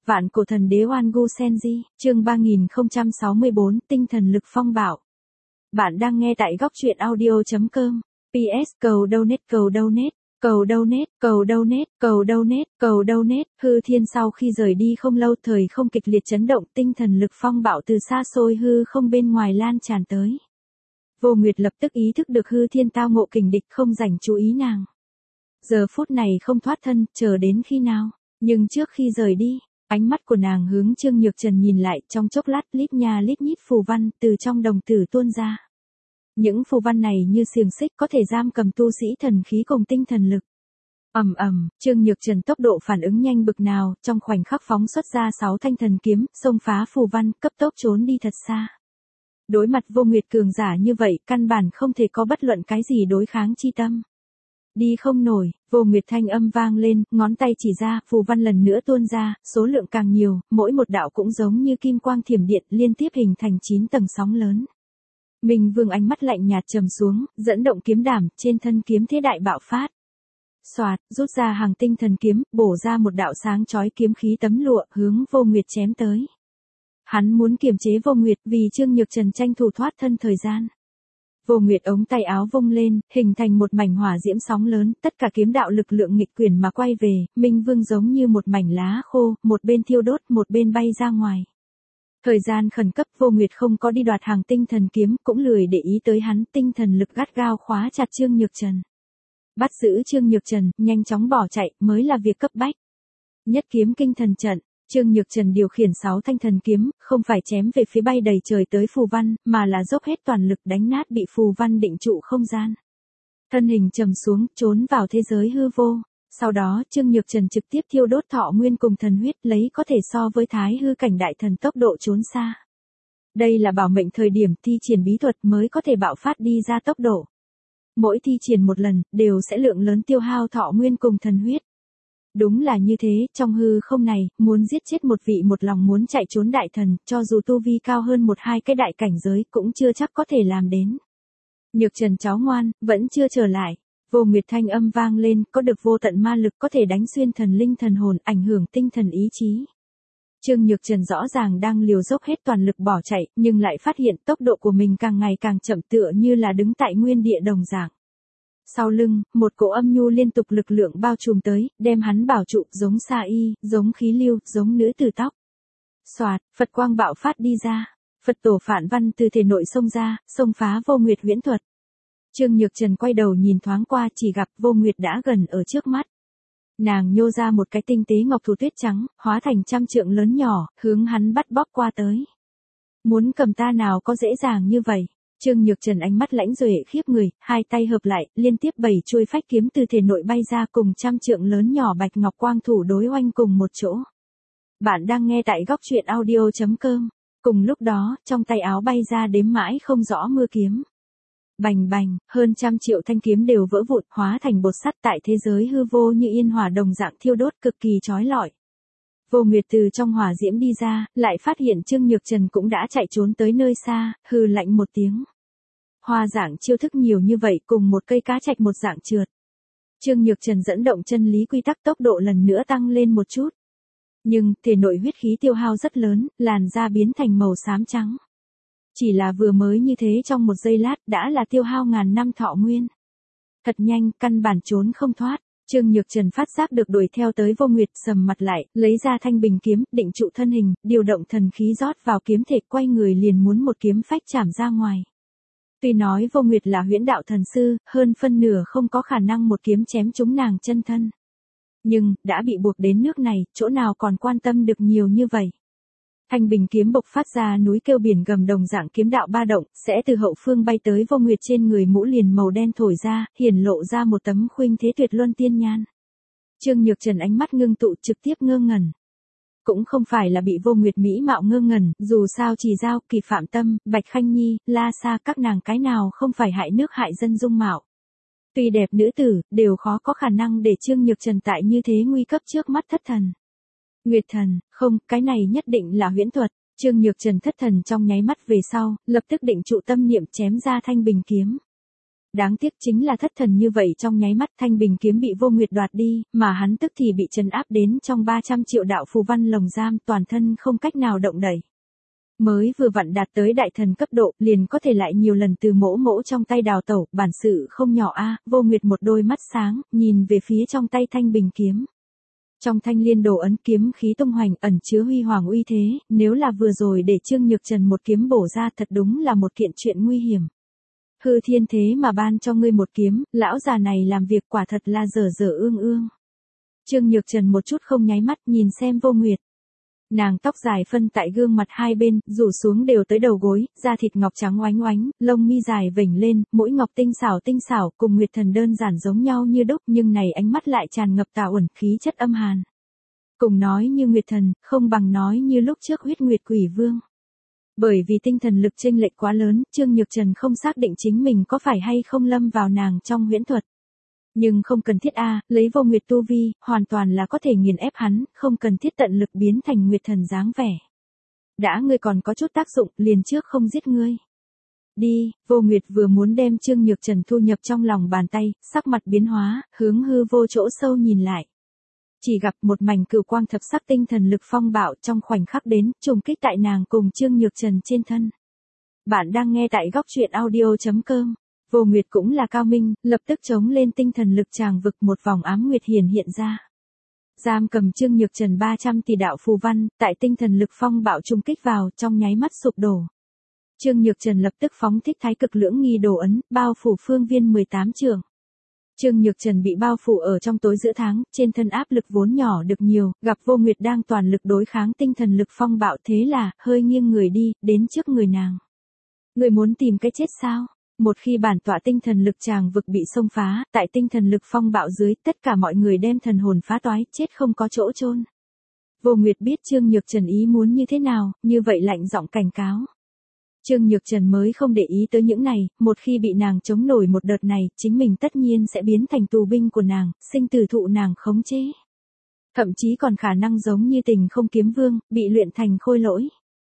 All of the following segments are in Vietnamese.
Vạn cổ thần đế Oan Gu Senji, chương 3064, tinh thần lực phong bạo. Bạn đang nghe tại góc truyện audio.com. PS cầu donate, cầu donate, cầu donate, cầu donate, cầu donate, cầu donate. Hư Thiên sau khi rời đi không lâu, thời không kịch liệt chấn động, tinh thần lực phong bạo từ xa xôi hư không bên ngoài lan tràn tới. Vô Nguyệt lập tức ý thức được Hư Thiên tao ngộ kình địch, không dành chú ý nàng. Giờ phút này không thoát thân, chờ đến khi nào? Nhưng trước khi rời đi, ánh mắt của nàng hướng Trương Nhược Trần nhìn lại, trong chốc lát lít nha lít nhít phù văn từ trong đồng tử tuôn ra. Những phù văn này như xiềng xích có thể giam cầm tu sĩ thần khí cùng tinh thần lực. Ầm ầm, Trương Nhược Trần tốc độ phản ứng nhanh bực nào, trong khoảnh khắc phóng xuất ra 6 thanh thần kiếm, xông phá phù văn, cấp tốc trốn đi thật xa. Đối mặt Vô Nguyệt cường giả như vậy, căn bản không thể có bất luận cái gì đối kháng chi tâm. Đi không nổi, Vô Nguyệt thanh âm vang lên, ngón tay chỉ ra, phù văn lần nữa tuôn ra, số lượng càng nhiều, mỗi một đạo cũng giống như kim quang thiểm điện, liên tiếp hình thành 9 tầng sóng lớn. Minh Vương ánh mắt lạnh nhạt trầm xuống, dẫn động kiếm đảm, trên thân kiếm thế đại bạo phát. Soạt, rút ra hàng tinh thần kiếm, bổ ra một đạo sáng chói kiếm khí tấm lụa, hướng Vô Nguyệt chém tới. Hắn muốn kiềm chế Vô Nguyệt, vì Trương Nhược Trần tranh thủ thoát thân thời gian. Vô Nguyệt ống tay áo vung lên, hình thành một mảnh hỏa diễm sóng lớn, tất cả kiếm đạo lực lượng nghịch quyển mà quay về, Minh Vương giống như một mảnh lá khô, một bên thiêu đốt, một bên bay ra ngoài. Thời gian khẩn cấp, Vô Nguyệt không có đi đoạt hàng tinh thần kiếm, cũng lười để ý tới hắn, tinh thần lực gắt gao khóa chặt Trương Nhược Trần. Bắt giữ Trương Nhược Trần, nhanh chóng bỏ chạy, mới là việc cấp bách. Nhất kiếm kinh thần trận. Trương Nhược Trần điều khiển 6 thanh thần kiếm, không phải chém về phía bay đầy trời tới phù văn, mà là dốc hết toàn lực đánh nát bị phù văn định trụ không gian. Thân hình trầm xuống, trốn vào thế giới hư vô. Sau đó, Trương Nhược Trần trực tiếp thiêu đốt thọ nguyên cùng thần huyết, lấy có thể so với thái hư cảnh đại thần tốc độ trốn xa. Đây là bảo mệnh thời điểm thi triển bí thuật mới có thể bạo phát đi ra tốc độ. Mỗi thi triển một lần, đều sẽ lượng lớn tiêu hao thọ nguyên cùng thần huyết. Đúng là như thế, trong hư không này, muốn giết chết một vị một lòng muốn chạy trốn đại thần, cho dù tu vi cao hơn 1-2 cái đại cảnh giới, cũng chưa chắc có thể làm đến. Nhược Trần cháu ngoan, vẫn chưa trở lại. Vô Nguyệt thanh âm vang lên, có được vô tận ma lực có thể đánh xuyên thần linh thần hồn, ảnh hưởng tinh thần ý chí. Trương Nhược Trần rõ ràng đang liều dốc hết toàn lực bỏ chạy, nhưng lại phát hiện tốc độ của mình càng ngày càng chậm, tựa như là đứng tại nguyên địa đồng dạng. Sau lưng, một cỗ âm nhu liên tục lực lượng bao trùm tới, đem hắn bảo trụ, giống sa y, giống khí lưu, giống nữ tử tóc. Soạt, Phật quang bạo phát đi ra. Phật tổ Phản Văn từ thể nội xông ra, xông phá Vô Nguyệt huyễn thuật. Trương Nhược Trần quay đầu nhìn thoáng qua, chỉ gặp Vô Nguyệt đã gần ở trước mắt. Nàng nhô ra một cái tinh tế ngọc thủ tuyết trắng, hóa thành trăm trượng lớn nhỏ, hướng hắn bắt bóp qua tới. Muốn cầm ta nào có dễ dàng như vậy. Trương Nhược Trần ánh mắt lãnh duệ khiếp người, hai tay hợp lại, liên tiếp 7 chuôi phách kiếm từ thể nội bay ra, cùng trăm trượng lớn nhỏ bạch ngọc quang thủ đối oanh cùng một chỗ. Bạn đang nghe tại góc truyện audio.com. Cùng lúc đó, trong tay áo bay ra đếm mãi không rõ mưa kiếm. Bành bành, hơn 100 triệu thanh kiếm đều vỡ vụn, hóa thành bột sắt, tại thế giới hư vô như yên hỏa đồng dạng thiêu đốt, cực kỳ chói lọi. Vô Nguyệt từ trong hỏa diễm đi ra, lại phát hiện Trương Nhược Trần cũng đã chạy trốn tới nơi xa, hừ lạnh một tiếng. Hoa dạng chiêu thức nhiều như vậy, cùng một cây cá trạch một dạng trượt. Trương Nhược Trần dẫn động chân lý quy tắc, tốc độ lần nữa tăng lên một chút. Nhưng, thể nội huyết khí tiêu hao rất lớn, làn da biến thành màu xám trắng. Chỉ là vừa mới như thế trong một giây lát, đã là tiêu hao ngàn năm thọ nguyên. Thật nhanh, căn bản trốn không thoát. Trương Nhược Trần phát giác được đuổi theo tới Vô Nguyệt, sầm mặt lại, lấy ra thanh bình kiếm, định trụ thân hình, điều động thần khí rót vào kiếm thể, quay người liền muốn một kiếm phách chảm ra ngoài. Tuy nói Vô Nguyệt là huyễn đạo thần sư, hơn phân nửa không có khả năng một kiếm chém trúng nàng chân thân. Nhưng, đã bị buộc đến nước này, chỗ nào còn quan tâm được nhiều như vậy. Thanh bình kiếm bộc phát ra núi kêu biển gầm đồng dạng kiếm đạo ba động, sẽ từ hậu phương bay tới Vô Nguyệt, trên người mũ liền màu đen thổi ra, hiển lộ ra một tấm khuynh thế tuyệt luân tiên nhan. Trương Nhược Trần ánh mắt ngưng tụ, trực tiếp ngơ ngẩn. Cũng không phải là bị Vô Nguyệt mỹ mạo ngơ ngẩn, dù sao Trì Giao, Kỳ Phạm Tâm, Bạch Khanh Nhi, La Sa các nàng cái nào không phải hại nước hại dân dung mạo. Tuy đẹp nữ tử, đều khó có khả năng để Trương Nhược Trần tại như thế nguy cấp trước mắt thất thần. Nguyệt thần, không, cái này nhất định là huyễn thuật. Trương Nhược Trần thất thần trong nháy mắt về sau, lập tức định trụ tâm niệm chém ra thanh bình kiếm. Đáng tiếc chính là thất thần như vậy trong nháy mắt thanh bình kiếm bị Vô Nguyệt đoạt đi, mà hắn tức thì bị trấn áp đến trong 300 triệu đạo phù văn lồng giam, toàn thân không cách nào động đậy. Mới vừa vặn đạt tới đại thần cấp độ, liền có thể lại nhiều lần từ mỗ mỗ trong tay đào tẩu, bản sự không nhỏ a. Vô Nguyệt một đôi mắt sáng, nhìn về phía trong tay thanh bình kiếm. Trong thanh liên đồ ấn kiếm khí tung hoành ẩn chứa huy hoàng uy thế, nếu là vừa rồi để Trương Nhược Trần một kiếm bổ ra thật đúng là một kiện chuyện nguy hiểm. Hư thiên thế mà ban cho ngươi một kiếm, lão già này làm việc quả thật là dở dở ương ương. Trương Nhược Trần một chút không nháy mắt nhìn xem Vô Nguyệt. Nàng tóc dài phân tại gương mặt hai bên, rủ xuống đều tới đầu gối, da thịt ngọc trắng oánh oánh, lông mi dài vểnh lên, mũi ngọc tinh xảo, cùng Nguyệt Thần đơn giản giống nhau như đúc, nhưng này ánh mắt lại tràn ngập tà uẩn khí chất âm hàn. Cùng nói như Nguyệt Thần, không bằng nói như lúc trước Huyết Nguyệt Quỷ Vương. Bởi vì tinh thần lực chênh lệch quá lớn, Trương Nhược Trần không xác định chính mình có phải hay không lâm vào nàng trong huyễn thuật. Nhưng không cần thiết lấy Vô Nguyệt tu vi, hoàn toàn là có thể nghiền ép hắn, không cần thiết tận lực biến thành Nguyệt Thần dáng vẻ. Đã ngươi còn có chút tác dụng, liền trước không giết ngươi. Đi, Vô Nguyệt vừa muốn đem Trương Nhược Trần thu nhập trong lòng bàn tay, sắc mặt biến hóa, hướng hư vô chỗ sâu nhìn lại. Chỉ gặp một mảnh cửu quang thập sắc tinh thần lực phong bạo trong khoảnh khắc đến, trùng kích tại nàng cùng Trương Nhược Trần trên thân. Bạn đang nghe tại góc truyện audio.com. Vô Nguyệt cũng là cao minh, lập tức chống lên tinh thần lực tràng vực, một vòng ám nguyệt hiển hiện ra. Giam cầm Trương Nhược Trần 300 tỷ đạo phù văn, tại tinh thần lực phong bạo trùng kích vào, trong nháy mắt sụp đổ. Trương Nhược Trần lập tức phóng thích thái cực lưỡng nghi đồ ấn, bao phủ phương viên 18 trượng. Trương Nhược Trần bị bao phủ ở trong tối giữa tháng, trên thân áp lực vốn nhỏ được nhiều, gặp Vô Nguyệt đang toàn lực đối kháng tinh thần lực phong bạo, thế là, hơi nghiêng người đi, đến trước người nàng. Người muốn tìm cái chết sao? Một khi bản tọa tinh thần lực tràng vực bị xông phá, tại tinh thần lực phong bạo dưới, tất cả mọi người đem thần hồn phá toái, chết không có chỗ chôn. Vô Nguyệt biết Trương Nhược Trần ý muốn như thế nào, như vậy lạnh giọng cảnh cáo. Trương Nhược Trần mới không để ý tới những này, một khi bị nàng chống nổi một đợt này, chính mình tất nhiên sẽ biến thành tù binh của nàng, sinh tử thụ nàng khống chế. Thậm chí còn khả năng giống như Tình Không Kiếm Vương, bị luyện thành khôi lỗi.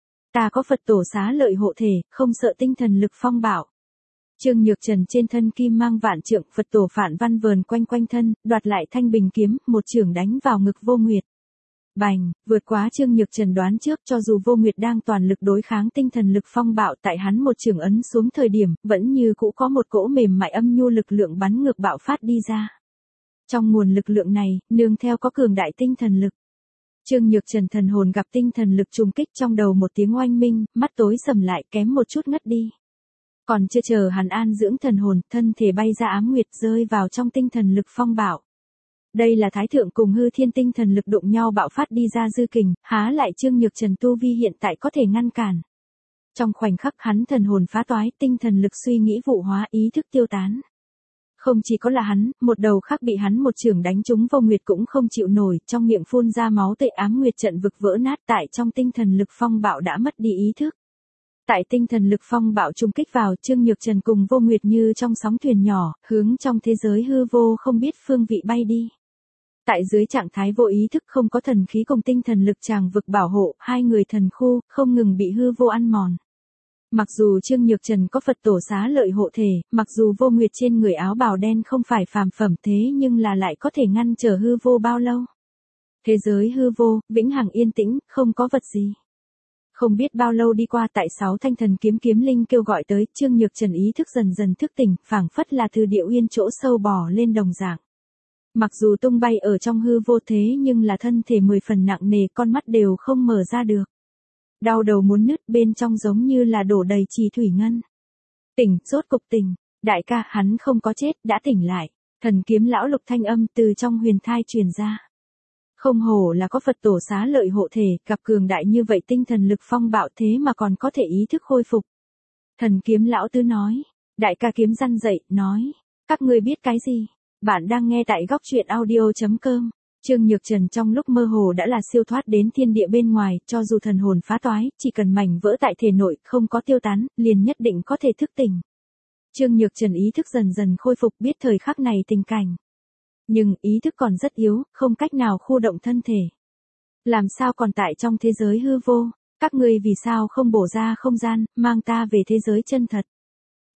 Ta có Phật tổ xá lợi hộ thể, không sợ tinh thần lực phong bạo. Trương Nhược Trần trên thân kim mang vạn trượng, Phật tổ phản văn vờn quanh quanh thân, đoạt lại thanh bình kiếm, một chưởng đánh vào ngực Vô Nguyệt. Bành, vượt quá Trương Nhược Trần đoán trước, cho dù Vô Nguyệt đang toàn lực đối kháng tinh thần lực phong bạo, tại hắn một chưởng ấn xuống thời điểm, vẫn như cũ có một cỗ mềm mại âm nhu lực lượng bắn ngược bạo phát đi ra. Trong nguồn lực lượng này, nương theo có cường đại tinh thần lực. Trương Nhược Trần thần hồn gặp tinh thần lực trùng kích, trong đầu một tiếng oanh minh, mắt tối sầm lại, kém một chút ngất đi. Còn chưa chờ hắn an dưỡng thần hồn, thân thể bay ra ám nguyệt, rơi vào trong tinh thần lực phong bạo. Đây là Thái Thượng cùng Hư Thiên tinh thần lực đụng nhau bạo phát đi ra dư kình, há lại Trương Nhược Trần tu vi hiện tại có thể ngăn cản. Trong khoảnh khắc hắn thần hồn phá toái, tinh thần lực suy nghĩ vụ hóa, ý thức tiêu tán. Không chỉ có là hắn, một đầu khác bị hắn một chưởng đánh trúng, Vô Nguyệt cũng không chịu nổi, trong miệng phun ra máu tươi, ám nguyệt trận vực vỡ nát, tại trong tinh thần lực phong bạo đã mất đi ý thức. Tại tinh thần lực phong bạo trùng kích vào, Trương Nhược Trần cùng Vô Nguyệt như trong sóng thuyền nhỏ, hướng trong thế giới hư vô không biết phương vị bay đi. Tại dưới trạng thái vô ý thức, không có thần khí cùng tinh thần lực tràng vực bảo hộ, hai người thần khu, không ngừng bị hư vô ăn mòn. Mặc dù Trương Nhược Trần có Phật tổ xá lợi hộ thể, mặc dù Vô Nguyệt trên người áo bào đen không phải phàm phẩm, thế nhưng là lại có thể ngăn trở hư vô bao lâu. Thế giới hư vô, vĩnh hằng yên tĩnh, không có vật gì. Không biết bao lâu đi qua, tại 6 thanh thần kiếm linh kêu gọi tới, Trương Nhược Trần ý thức dần dần thức tỉnh, phảng phất là từ địa uyên chỗ sâu bò lên đồng dạng. Mặc dù tung bay ở trong hư vô thế nhưng là thân thể 10 phần nặng nề, con mắt đều không mở ra được. Đau đầu muốn nứt, bên trong giống như là đổ đầy trì thủy ngân. Tỉnh, rốt cục tỉnh, đại ca, hắn không có chết, đã tỉnh lại. Thần kiếm lão lục thanh âm từ trong huyền thai truyền ra. Không hổ là có Phật tổ xá lợi hộ thể, gặp cường đại như vậy tinh thần lực phong bạo thế mà còn có thể ý thức khôi phục. Thần kiếm lão tứ nói, đại ca kiếm răn dậy, nói, các ngươi biết cái gì? Bạn đang nghe tại góc truyện audio.com. Trương Nhược Trần trong lúc mơ hồ đã là siêu thoát đến thiên địa bên ngoài, cho dù thần hồn phá toái, chỉ cần mảnh vỡ tại thể nội không có tiêu tán, liền nhất định có thể thức tỉnh. Trương Nhược Trần ý thức dần dần khôi phục, biết thời khắc này tình cảnh. Nhưng ý thức còn rất yếu, không cách nào khu động thân thể. Làm sao còn tại trong thế giới hư vô, các ngươi vì sao không bổ ra không gian, mang ta về thế giới chân thật.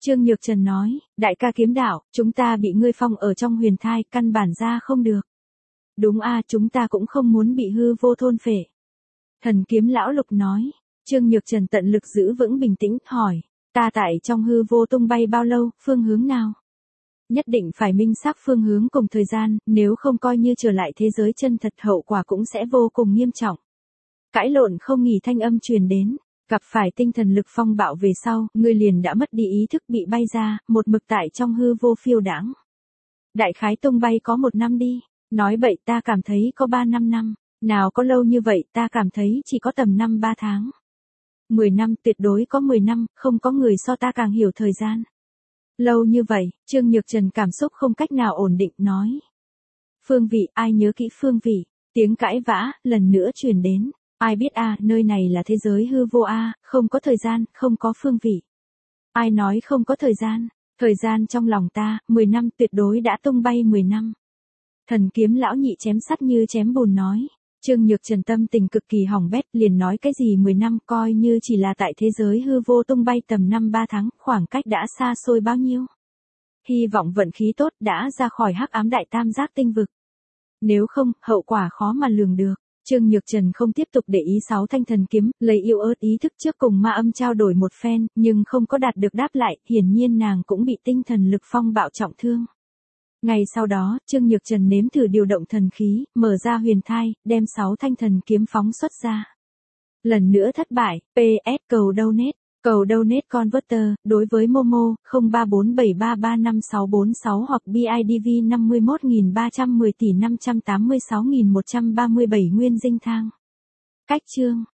Trương Nhược Trần nói, đại ca kiếm đạo, chúng ta bị ngươi phong ở trong huyền thai, căn bản ra không được. Đúng a, chúng ta cũng không muốn bị hư vô thôn phệ. Thần kiếm lão lục nói, Trương Nhược Trần tận lực giữ vững bình tĩnh, hỏi, ta tại trong hư vô tung bay bao lâu, phương hướng nào? Nhất định phải minh xác phương hướng cùng thời gian, nếu không coi như trở lại thế giới chân thật hậu quả cũng sẽ vô cùng nghiêm trọng. Cãi lộn không nghỉ thanh âm truyền đến, gặp phải tinh thần lực phong bạo về sau, ngươi liền đã mất đi ý thức bị bay ra, một mực tại trong hư vô phiêu đãng. Đại khái tung bay có 1 năm đi, nói bậy ta cảm thấy có 3-5 năm, nào có lâu như vậy ta cảm thấy chỉ có tầm 5-3 tháng. 10 năm tuyệt đối có 10 năm, không có người so ta càng hiểu thời gian. Lâu như vậy, Trương Nhược Trần cảm xúc không cách nào ổn định nói. Phương vị, ai nhớ kỹ phương vị, tiếng cãi vã, lần nữa truyền đến. Ai biết a, nơi này là thế giới hư vô a, không có thời gian, không có phương vị. Ai nói không có thời gian trong lòng ta, 10 năm tuyệt đối đã tung bay 10 năm. Thần kiếm lão nhị chém sắt như chém bùn nói. Trương Nhược Trần tâm tình cực kỳ hỏng bét, liền nói cái gì 10 năm coi như chỉ là tại thế giới hư vô tung bay tầm 5-3 tháng, khoảng cách đã xa xôi bao nhiêu. Hy vọng vận khí tốt đã ra khỏi hắc ám đại tam giác tinh vực. Nếu không, hậu quả khó mà lường được. Trương Nhược Trần không tiếp tục để ý 6 thanh thần kiếm, lấy yếu ớt ý thức trước cùng ma âm trao đổi một phen, nhưng không có đạt được đáp lại, hiển nhiên nàng cũng bị tinh thần lực phong bạo trọng thương. Ngày sau đó, Trương Nhược Trần nếm thử điều động thần khí, mở ra huyền thai, đem 6 thanh thần kiếm phóng xuất ra. Lần nữa thất bại, PS cầu donate converter, đối với Momo, 0347335646 hoặc BIDV 51310 tỷ 586.137 nguyên dinh thang. Cách chương